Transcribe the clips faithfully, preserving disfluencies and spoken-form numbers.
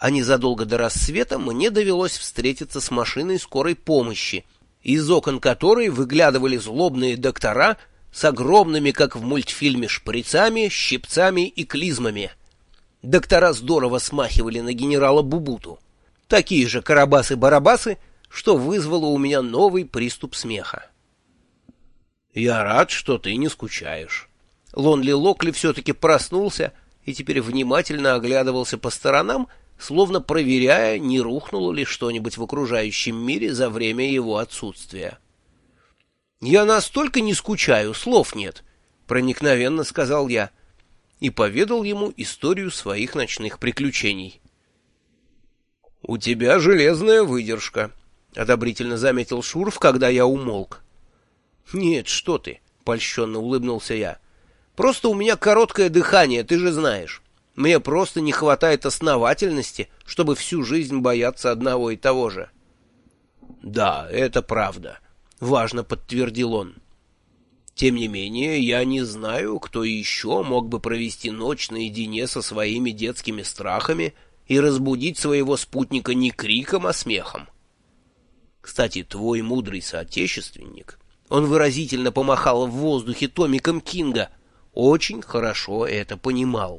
а незадолго до рассвета мне довелось встретиться с машиной скорой помощи, из окон которой выглядывали злобные доктора с огромными, как в мультфильме, шприцами, щипцами и клизмами. Доктора здорово смахивали на генерала Бубуту. Такие же карабасы-барабасы, что вызвало у меня новый приступ смеха. «Я рад, что ты не скучаешь». Лонли Локли все-таки проснулся и теперь внимательно оглядывался по сторонам, словно проверяя, не рухнуло ли что-нибудь в окружающем мире за время его отсутствия. «Я настолько не скучаю, слов нет», — проникновенно сказал я, и поведал ему историю своих ночных приключений. «У тебя железная выдержка», — одобрительно заметил Шурф, когда я умолк. «Нет, что ты», — польщенно улыбнулся я. «Просто у меня короткое дыхание, ты же знаешь. Мне просто не хватает основательности, чтобы всю жизнь бояться одного и того же». «Да, это правда», — важно подтвердил он. «Тем не менее, я не знаю, кто еще мог бы провести ночь наедине со своими детскими страхами и разбудить своего спутника не криком, а смехом. Кстати, твой мудрый соотечественник, он выразительно помахал в воздухе томиком Кинга, очень хорошо это понимал».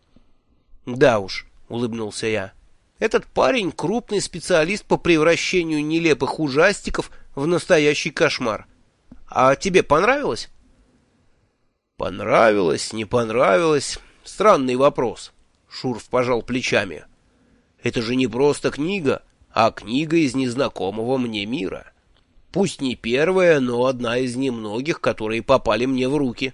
«Да уж», — улыбнулся я, — «этот парень — крупный специалист по превращению нелепых ужастиков в настоящий кошмар. А тебе понравилось?» «Понравилось, не понравилось. Странный вопрос», — Шурф пожал плечами. «Это же не просто книга, а книга из незнакомого мне мира. Пусть не первая, но одна из немногих, которые попали мне в руки».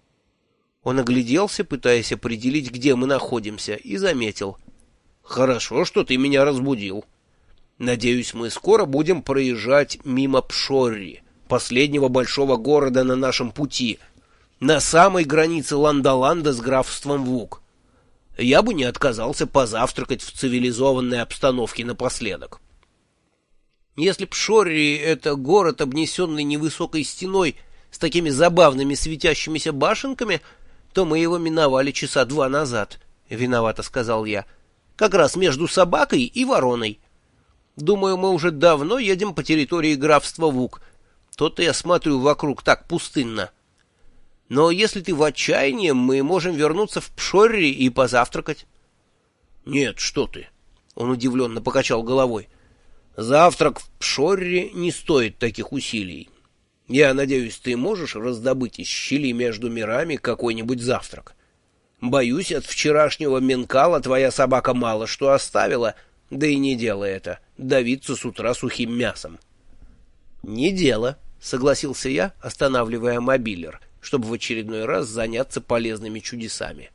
Он огляделся, пытаясь определить, где мы находимся, и заметил: «Хорошо, что ты меня разбудил. Надеюсь, мы скоро будем проезжать мимо Пшорри, последнего большого города на нашем пути, на самой границе Ландоланда с графством Вук. Я бы не отказался позавтракать в цивилизованной обстановке напоследок». Если Пшорри — это город, обнесенный невысокой стеной с такими забавными светящимися башенками, то мы его миновали часа два назад, — виновато сказал я, — как раз между собакой и вороной. Думаю, мы уже давно едем по территории графства Вук. То-то я смотрю вокруг так пустынно. Но если ты в отчаянии, мы можем вернуться в Пшорри и позавтракать. — Нет, что ты, — он удивленно покачал головой. — Завтрак в Пшорри не стоит таких усилий. Я надеюсь, ты можешь раздобыть из щели между мирами какой-нибудь завтрак. Боюсь, от вчерашнего менкала твоя собака мало что оставила, да и не дело это, давиться с утра сухим мясом. — Не дело, — согласился я, останавливая мобилер, чтобы в очередной раз заняться полезными чудесами.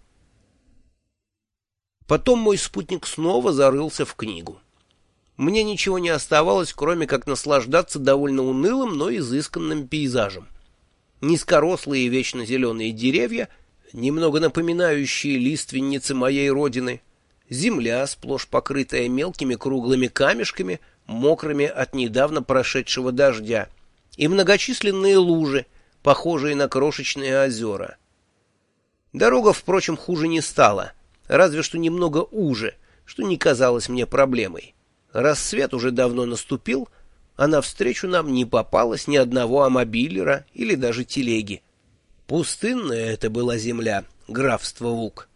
Потом мой спутник снова зарылся в книгу. Мне ничего не оставалось, кроме как наслаждаться довольно унылым, но изысканным пейзажем. Низкорослые вечно зеленые деревья, немного напоминающие лиственницы моей родины, земля, сплошь покрытая мелкими круглыми камешками, мокрыми от недавно прошедшего дождя, и многочисленные лужи, похожие на крошечные озера. Дорога, впрочем, хуже не стала, разве что немного уже, что не казалось мне проблемой. Рассвет уже давно наступил, а навстречу нам не попалось ни одного амобилера или даже телеги. Пустынная это была земля, графство Вук.